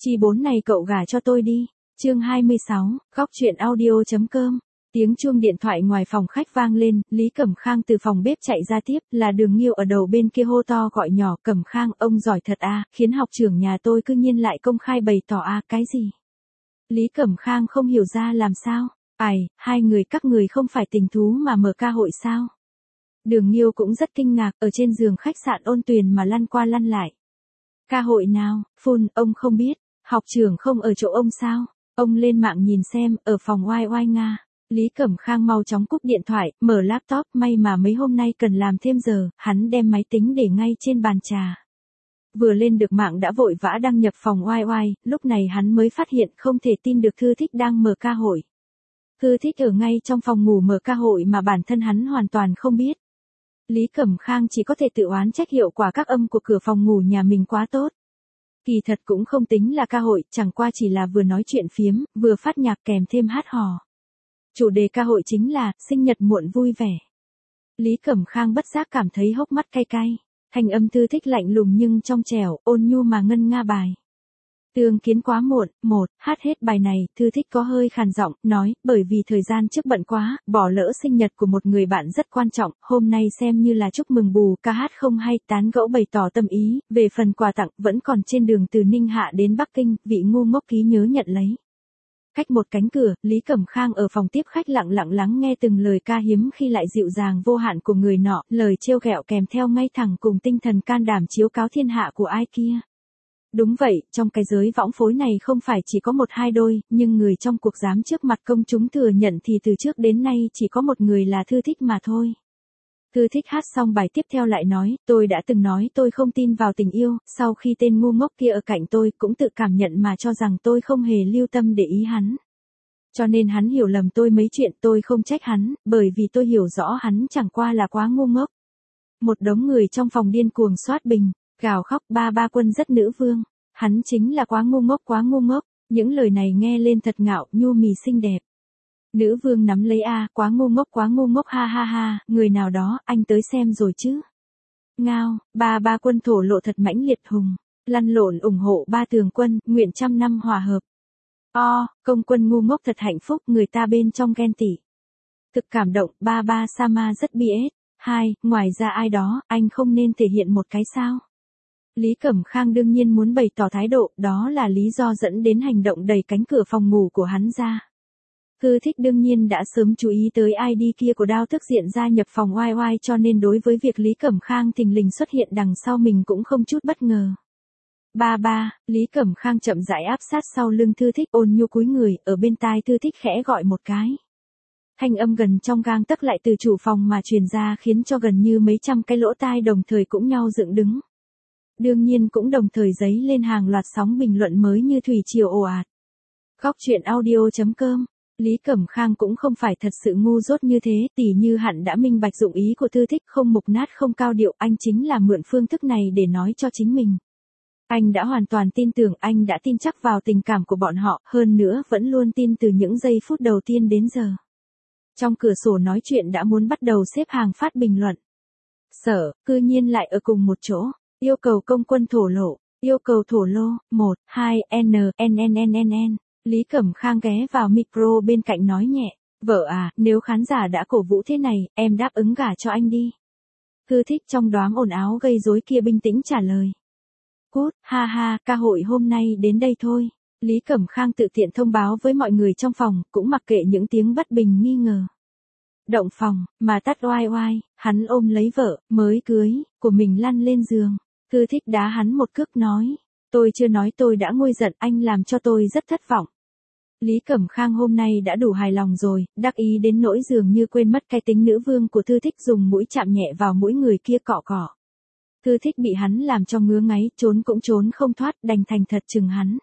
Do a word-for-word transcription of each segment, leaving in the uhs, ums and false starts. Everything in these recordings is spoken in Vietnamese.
Chi bốn này cậu gả cho tôi đi. Chương hai mươi sáu, góc truyện audio.com. Tiếng chuông điện thoại ngoài phòng khách vang lên, Lý Cẩm Khang từ phòng bếp chạy ra tiếp, là Đường Nghiêu ở đầu bên kia hô to gọi nhỏ, Cẩm Khang, ông giỏi thật à, khiến học trưởng nhà tôi cư nhiên lại công khai bày tỏ à, cái gì? Lý Cẩm Khang không hiểu ra làm sao, ai, hai người các người không phải tình thú mà mở ca hội sao? Đường Nghiêu cũng rất kinh ngạc, ở trên giường khách sạn Ôn Tuyền mà lăn qua lăn lại. Ca hội nào, phun, ông không biết, học trưởng không ở chỗ ông sao? Ông lên mạng nhìn xem, ở phòng oai oai Nga. Lý Cẩm Khang mau chóng cúp điện thoại, mở laptop, may mà mấy hôm nay cần làm thêm giờ, hắn đem máy tính để ngay trên bàn trà. Vừa lên được mạng đã vội vã đăng nhập phòng oai oai, lúc này hắn mới phát hiện không thể tin được Thư Thích đang mở ca hội. Thư Thích ở ngay trong phòng ngủ mở ca hội mà bản thân hắn hoàn toàn không biết. Lý Cẩm Khang chỉ có thể tự oán trách hiệu quả các âm của cửa phòng ngủ nhà mình quá tốt. Kỳ thật cũng không tính là ca hội, chẳng qua chỉ là vừa nói chuyện phiếm, vừa phát nhạc kèm thêm hát hò. Chủ đề ca hội chính là, sinh nhật muộn vui vẻ. Lý Cẩm Khang bất giác cảm thấy hốc mắt cay cay, thanh âm Thư Thích lạnh lùng nhưng trong trẻo, ôn nhu mà ngân nga bài. Tương kiến quá muộn, một, hát hết bài này, Thư Thích có hơi khàn giọng, nói, bởi vì thời gian trước bận quá, bỏ lỡ sinh nhật của một người bạn rất quan trọng, hôm nay xem như là chúc mừng bù, ca hát không hay, tán gẫu bày tỏ tâm ý, về phần quà tặng, vẫn còn trên đường từ Ninh Hạ đến Bắc Kinh, vị ngu ngốc ký nhớ nhận lấy. Cách một cánh cửa, Lý Cẩm Khang ở phòng tiếp khách lặng lặng lắng nghe từng lời ca hiếm khi lại dịu dàng vô hạn của người nọ, lời trêu ghẹo kèm theo ngay thẳng cùng tinh thần can đảm chiếu cáo thiên hạ của ai kia. Đúng vậy, trong cái giới võng phối này không phải chỉ có một hai đôi, nhưng người trong cuộc dám trước mặt công chúng thừa nhận thì từ trước đến nay chỉ có một người là Thư Thích mà thôi. Thư Thích hát xong bài tiếp theo lại nói, tôi đã từng nói tôi không tin vào tình yêu, sau khi tên ngu ngốc kia ở cạnh tôi cũng tự cảm nhận mà cho rằng tôi không hề lưu tâm để ý hắn. Cho nên hắn hiểu lầm tôi mấy chuyện, tôi không trách hắn, bởi vì tôi hiểu rõ hắn chẳng qua là quá ngu ngốc. Một đống người trong phòng điên cuồng soát bình, gào khóc, ba ba quân rất nữ vương, hắn chính là quá ngu ngốc quá ngu ngốc, những lời này nghe lên thật ngạo, nhu mì xinh đẹp. Nữ vương nắm lấy a, quá ngu ngốc quá ngu ngốc ha ha ha, người nào đó, anh tới xem rồi chứ. Ngao, ba ba quân thổ lộ thật mãnh liệt hùng, lăn lộn ủng hộ ba tường quân, nguyện trăm năm hòa hợp. O, công quân ngu ngốc thật hạnh phúc, người ta bên trong ghen tị. Thực cảm động, ba ba Sama rất bê ét. Hai, ngoài ra ai đó, anh không nên thể hiện một cái sao. Lý Cẩm Khang đương nhiên muốn bày tỏ thái độ, đó là lý do dẫn đến hành động đẩy cánh cửa phòng ngủ của hắn ra. Thư Thích đương nhiên đã sớm chú ý tới i đê kia của Đao Thức Diện gia nhập phòng oai oai, cho nên đối với việc Lý Cẩm Khang thình lình xuất hiện đằng sau mình cũng không chút bất ngờ. Ba ba, Lý Cẩm Khang chậm rãi áp sát sau lưng Thư Thích, ôn nhu cúi người, ở bên tai Thư Thích khẽ gọi một cái. Thanh âm gần trong gang tấc lại từ chủ phòng mà truyền ra khiến cho gần như mấy trăm cái lỗ tai đồng thời cũng nhau dựng đứng. Đương nhiên cũng đồng thời dấy lên hàng loạt sóng bình luận mới như thủy triều ồ ạt. Góc truyện audio.com. Lý Cẩm Khang cũng không phải thật sự ngu dốt như thế, tỉ như hắn đã minh bạch dụng ý của Thư Thích, không mục nát không cao điệu, anh chính là mượn phương thức này để nói cho chính mình. Anh đã hoàn toàn tin tưởng, anh đã tin chắc vào tình cảm của bọn họ, hơn nữa vẫn luôn tin từ những giây phút đầu tiên đến giờ. Trong cửa sổ nói chuyện đã muốn bắt đầu xếp hàng phát bình luận. Sở, cư nhiên lại ở cùng một chỗ, yêu cầu công quân thổ lộ, yêu cầu thổ lô, một, hai, n, n, n, n, n, n. Lý Cẩm Khang ghé vào micro bên cạnh nói nhẹ, vợ à, nếu khán giả đã cổ vũ thế này, em đáp ứng gả cho anh đi. Thư Thích trong đám ồn áo gây rối kia bình tĩnh trả lời. Cút, ha ha, ca hội hôm nay đến đây thôi. Lý Cẩm Khang tự tiện thông báo với mọi người trong phòng, cũng mặc kệ những tiếng bất bình nghi ngờ. Động phòng, mà tắt oai oai, hắn ôm lấy vợ, mới cưới, của mình lăn lên giường. Thư Thích đá hắn một cước nói, tôi chưa nói tôi đã nguôi giận, anh làm cho tôi rất thất vọng. Lý Cẩm Khang hôm nay đã đủ hài lòng rồi, đắc ý đến nỗi dường như quên mất cái tính nữ vương của Thư Thích, dùng mũi chạm nhẹ vào mũi người kia cọ cọ. Thư Thích bị hắn làm cho ngứa ngáy, trốn cũng trốn không thoát, đành thành thật chừng hắn.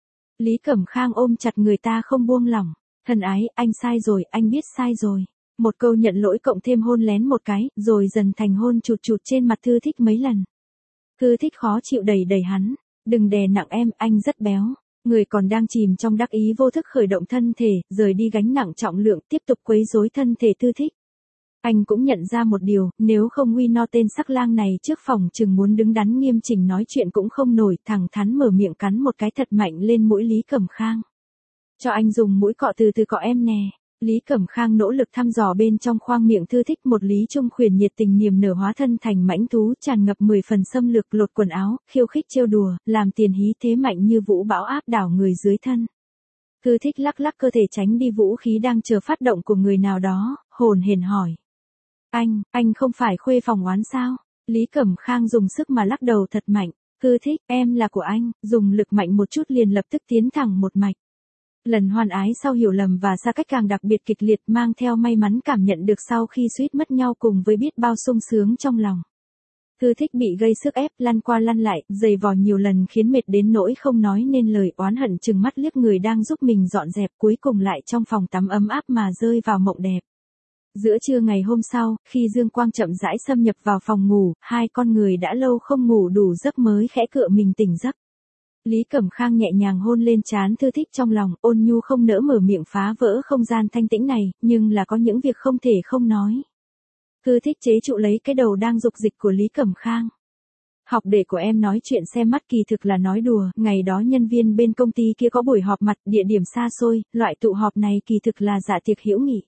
Lý Cẩm Khang ôm chặt người ta không buông lỏng, thân ái, anh sai rồi, anh biết sai rồi. Một câu nhận lỗi cộng thêm hôn lén một cái, rồi dần thành hôn chụt chụt trên mặt Thư Thích mấy lần. Thư Thích khó chịu đẩy đẩy hắn, đừng đè nặng em, anh rất béo. Người còn đang chìm trong đắc ý vô thức khởi động thân thể, rời đi gánh nặng trọng lượng, tiếp tục quấy rối thân thể Thư Thích. Anh cũng nhận ra một điều, nếu không uy no tên sắc lang này trước phòng chừng muốn đứng đắn nghiêm chỉnh nói chuyện cũng không nổi, thẳng thắn mở miệng cắn một cái thật mạnh lên mũi Lý Cẩm Khang. Cho anh dùng mũi cọ từ từ cọ em nè. Lý Cẩm Khang nỗ lực thăm dò bên trong khoang miệng Thư Thích, một Lý Trung Khuyển nhiệt tình niềm nở hóa thân thành mãnh thú, tràn ngập mười phần xâm lược, lột quần áo, khiêu khích trêu đùa, làm tiền hí thế mạnh như vũ bão áp đảo người dưới thân. Thư Thích lắc lắc cơ thể tránh đi vũ khí đang chờ phát động của người nào đó, hồn hển hỏi. Anh, anh không phải khuê phòng oán sao? Lý Cẩm Khang dùng sức mà lắc đầu thật mạnh. Thư Thích, em là của anh, dùng lực mạnh một chút liền lập tức tiến thẳng một mạch. Lần hoan ái sau hiểu lầm và xa cách càng đặc biệt kịch liệt, mang theo may mắn cảm nhận được sau khi suýt mất nhau cùng với biết bao sung sướng trong lòng. Thư Thích bị gây sức ép, lăn qua lăn lại, giày vò nhiều lần khiến mệt đến nỗi không nói nên lời, oán hận trừng mắt liếc người đang giúp mình dọn dẹp, cuối cùng lại trong phòng tắm ấm áp mà rơi vào mộng đẹp. Giữa trưa ngày hôm sau, khi dương quang chậm rãi xâm nhập vào phòng ngủ, hai con người đã lâu không ngủ đủ giấc mới khẽ cựa mình tỉnh giấc. Lý Cẩm Khang nhẹ nhàng hôn lên trán Thư Thích trong lòng, ôn nhu không nỡ mở miệng phá vỡ không gian thanh tĩnh này, nhưng là có những việc không thể không nói. Thư Thích chế trụ lấy cái đầu đang dục dịch của Lý Cẩm Khang. Học đệ của em nói chuyện xem mắt kỳ thực là nói đùa, ngày đó nhân viên bên công ty kia có buổi họp mặt, địa điểm xa xôi, loại tụ họp này kỳ thực là dạ tiệc hữu nghị.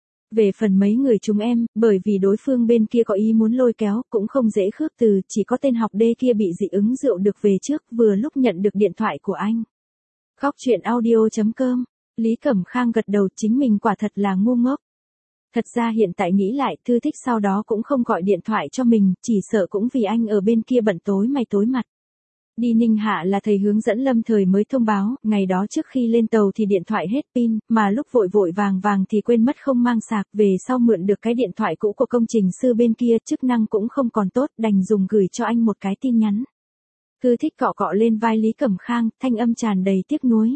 Về phần mấy người chúng em, bởi vì đối phương bên kia có ý muốn lôi kéo, cũng không dễ khước từ, chỉ có tên học đê kia bị dị ứng rượu được về trước, vừa lúc nhận được điện thoại của anh. Khóc chuyện audio chấm com. Lý Cẩm Khang gật đầu, chính mình quả thật là ngu ngốc. Thật ra hiện tại nghĩ lại, Thư Thích sau đó cũng không gọi điện thoại cho mình, chỉ sợ cũng vì anh ở bên kia bận tối mày tối mặt. Đi Ninh Hạ là thầy hướng dẫn lâm thời mới thông báo, ngày đó trước khi lên tàu thì điện thoại hết pin, mà lúc vội vội vàng vàng thì quên mất không mang sạc, về sau mượn được cái điện thoại cũ của công trình sư bên kia, chức năng cũng không còn tốt, đành dùng gửi cho anh một cái tin nhắn. Thư Thích cọ cọ lên vai Lý Cẩm Khang, thanh âm tràn đầy tiếc nuối.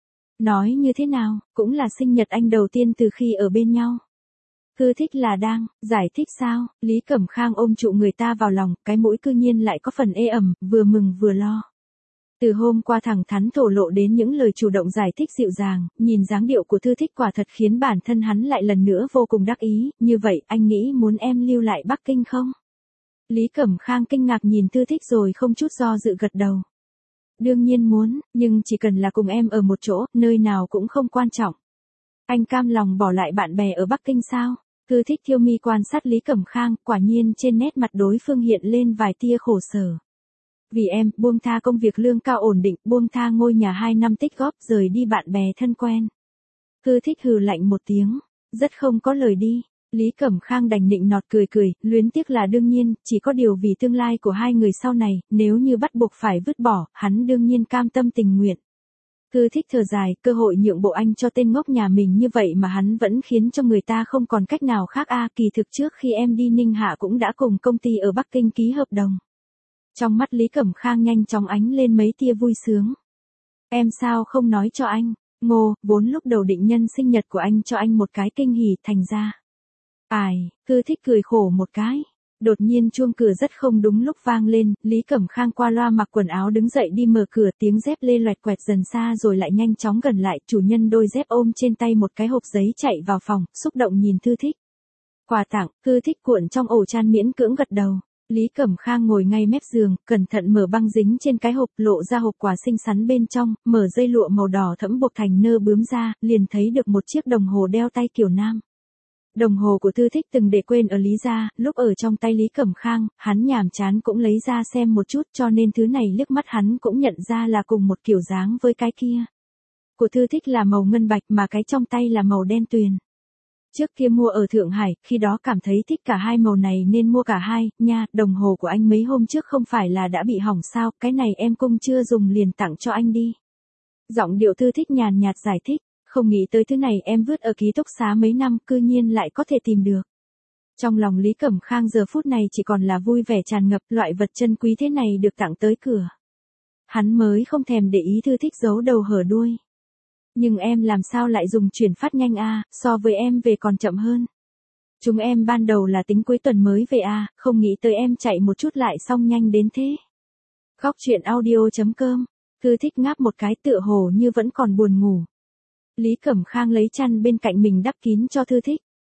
Nói như thế nào, cũng là sinh nhật anh đầu tiên từ khi ở bên nhau. Thư Thích là đang giải thích sao? Lý Cẩm Khang ôm trụ người ta vào lòng, cái mũi cư nhiên lại có phần ê ẩm, vừa mừng vừa lo. Từ hôm qua thẳng thắn thổ lộ đến những lời chủ động giải thích dịu dàng, nhìn dáng điệu của Thư Thích quả thật khiến bản thân hắn lại lần nữa vô cùng đắc ý, như vậy anh nghĩ muốn em lưu lại Bắc Kinh không? Lý Cẩm Khang kinh ngạc nhìn Thư Thích rồi không chút do dự gật đầu. Đương nhiên muốn, nhưng chỉ cần là cùng em ở một chỗ, nơi nào cũng không quan trọng. Anh cam lòng bỏ lại bạn bè ở Bắc Kinh sao? Thư Thích thiêu mi quan sát Lý Cẩm Khang, quả nhiên trên nét mặt đối phương hiện lên vài tia khổ sở. Vì em, buông tha công việc lương cao ổn định, buông tha ngôi nhà hai năm tích góp, rời đi bạn bè thân quen. Thư Thích hừ lạnh một tiếng, rất không có lời đi. Lý Cẩm Khang đành nịnh nọt cười cười, luyến tiếc là đương nhiên, chỉ có điều vì tương lai của hai người sau này, nếu như bắt buộc phải vứt bỏ, hắn đương nhiên cam tâm tình nguyện. Thư Thích thở dài, cơ hội nhượng bộ anh cho tên ngốc nhà mình như vậy mà hắn vẫn khiến cho người ta không còn cách nào khác a à, kỳ thực trước khi em đi Ninh Hạ cũng đã cùng công ty ở Bắc Kinh ký hợp đồng. Trong mắt Lý Cẩm Khang nhanh chóng ánh lên mấy tia vui sướng. Em sao không nói cho anh? Ngô, vốn lúc đầu định nhân sinh nhật của anh cho anh một cái kinh hỉ, thành ra. Ai, Thư Thích cười khổ một cái. Đột nhiên chuông cửa rất không đúng lúc vang lên, Lý Cẩm Khang qua loa mặc quần áo đứng dậy đi mở cửa, tiếng dép lê loẹt quẹt dần xa rồi lại nhanh chóng gần lại, chủ nhân đôi dép ôm trên tay một cái hộp giấy chạy vào phòng, xúc động nhìn Thư Thích. Quà tặng, Thư Thích cuộn trong ổ chăn miễn cưỡng gật đầu. Lý Cẩm Khang ngồi ngay mép giường, cẩn thận mở băng dính trên cái hộp, lộ ra hộp quà xinh xắn bên trong, mở dây lụa màu đỏ thẫm buộc thành nơ bướm ra, liền thấy được một chiếc đồng hồ đeo tay kiểu nam. Đồng hồ của Thư Thích từng để quên ở Lý gia, lúc ở trong tay Lý Cẩm Khang, hắn nhàm chán cũng lấy ra xem một chút, cho nên thứ này liếc mắt hắn cũng nhận ra là cùng một kiểu dáng với cái kia. Của Thư Thích là màu ngân bạch mà cái trong tay là màu đen tuyền. Trước kia mua ở Thượng Hải, khi đó cảm thấy thích cả hai màu này nên mua cả hai, nha, đồng hồ của anh mấy hôm trước không phải là đã bị hỏng sao, cái này em cũng chưa dùng liền tặng cho anh đi. Giọng điệu Thư Thích nhàn nhạt giải thích. Không nghĩ tới thứ này em vứt ở ký túc xá mấy năm cư nhiên lại có thể tìm được. Trong lòng Lý Cẩm Khang giờ phút này chỉ còn là vui vẻ tràn ngập, loại vật chân quý thế này được tặng tới cửa. Hắn mới không thèm để ý Thư Thích giấu đầu hở đuôi. Nhưng em làm sao lại dùng chuyển phát nhanh a, so với em về còn chậm hơn. Chúng em ban đầu là tính cuối tuần mới về a, không nghĩ tới em chạy một chút lại xong nhanh đến thế. Khóc chuyện audio chấm com. Thư Thích ngáp một cái tựa hồ như vẫn còn buồn ngủ. Lý Cẩm Khang lấy chăn bên cạnh mình đắp kín cho Thư Thích.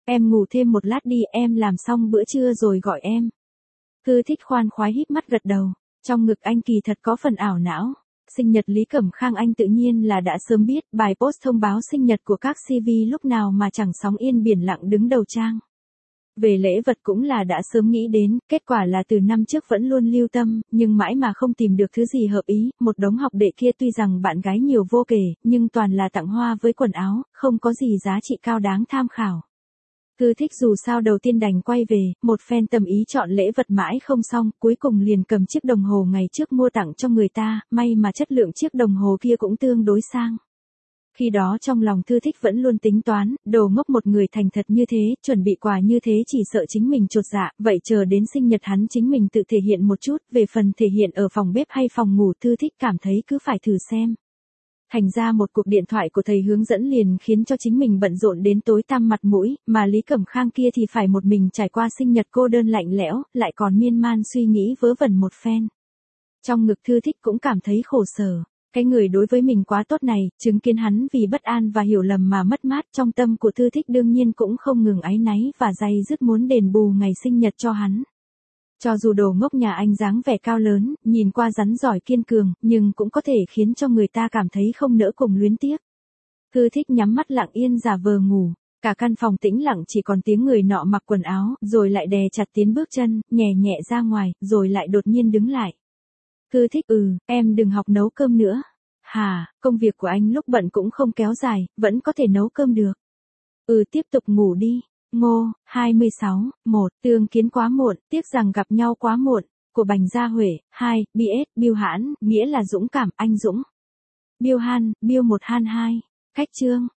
Em ngủ thêm một lát đi, em làm xong bữa trưa rồi gọi em. Thư Thích khoan khoái híp mắt gật đầu, trong ngực anh kỳ thật có phần ảo não. Sinh nhật Lý Cẩm Khang anh tự nhiên là đã sớm biết, bài post thông báo sinh nhật của các xê vê lúc nào mà chẳng sóng yên biển lặng đứng đầu trang. Về lễ vật cũng là đã sớm nghĩ đến, kết quả là từ năm trước vẫn luôn lưu tâm, nhưng mãi mà không tìm được thứ gì hợp ý, một đống học đệ kia tuy rằng bạn gái nhiều vô kể, nhưng toàn là tặng hoa với quần áo, không có gì giá trị cao đáng tham khảo. Thư Thích dù sao đầu tiên đành quay về, một phen tâm ý chọn lễ vật mãi không xong, cuối cùng liền cầm chiếc đồng hồ ngày trước mua tặng cho người ta, may mà chất lượng chiếc đồng hồ kia cũng tương đối sang. Khi đó trong lòng Thư Thích vẫn luôn tính toán, đồ ngốc một người thành thật như thế, chuẩn bị quà như thế chỉ sợ chính mình chột dạ, vậy chờ đến sinh nhật hắn chính mình tự thể hiện một chút, về phần thể hiện ở phòng bếp hay phòng ngủ Thư Thích cảm thấy cứ phải thử xem. Thành ra một cuộc điện thoại của thầy hướng dẫn liền khiến cho chính mình bận rộn đến tối tăm mặt mũi, mà Lý Cẩm Khang kia thì phải một mình trải qua sinh nhật cô đơn lạnh lẽo, lại còn miên man suy nghĩ vớ vẩn một phen. Trong ngực Thư Thích cũng cảm thấy khổ sở. Cái người đối với mình quá tốt này, chứng kiến hắn vì bất an và hiểu lầm mà mất mát, trong tâm của Thư Thích đương nhiên cũng không ngừng áy náy và day dứt muốn đền bù ngày sinh nhật cho hắn. Cho dù đồ ngốc nhà anh dáng vẻ cao lớn, nhìn qua rắn giỏi kiên cường, nhưng cũng có thể khiến cho người ta cảm thấy không nỡ cùng luyến tiếc. Thư Thích nhắm mắt lặng yên giả vờ ngủ, cả căn phòng tĩnh lặng chỉ còn tiếng người nọ mặc quần áo, rồi lại đè chặt tiến bước chân, nhẹ nhẹ ra ngoài, rồi lại đột nhiên đứng lại. Thư Thích, ừ, em đừng học nấu cơm nữa. Hà, công việc của anh lúc bận cũng không kéo dài, vẫn có thể nấu cơm được. Ừ, tiếp tục ngủ đi. Ngô, hai mươi sáu, một, tương kiến quá muộn, tiếc rằng gặp nhau quá muộn, của Bành Gia Huệ, hai, bê ét, Biêu Hãn, nghĩa là dũng cảm, anh Dũng. Biêu Han, Biêu một Han hai, cách chương.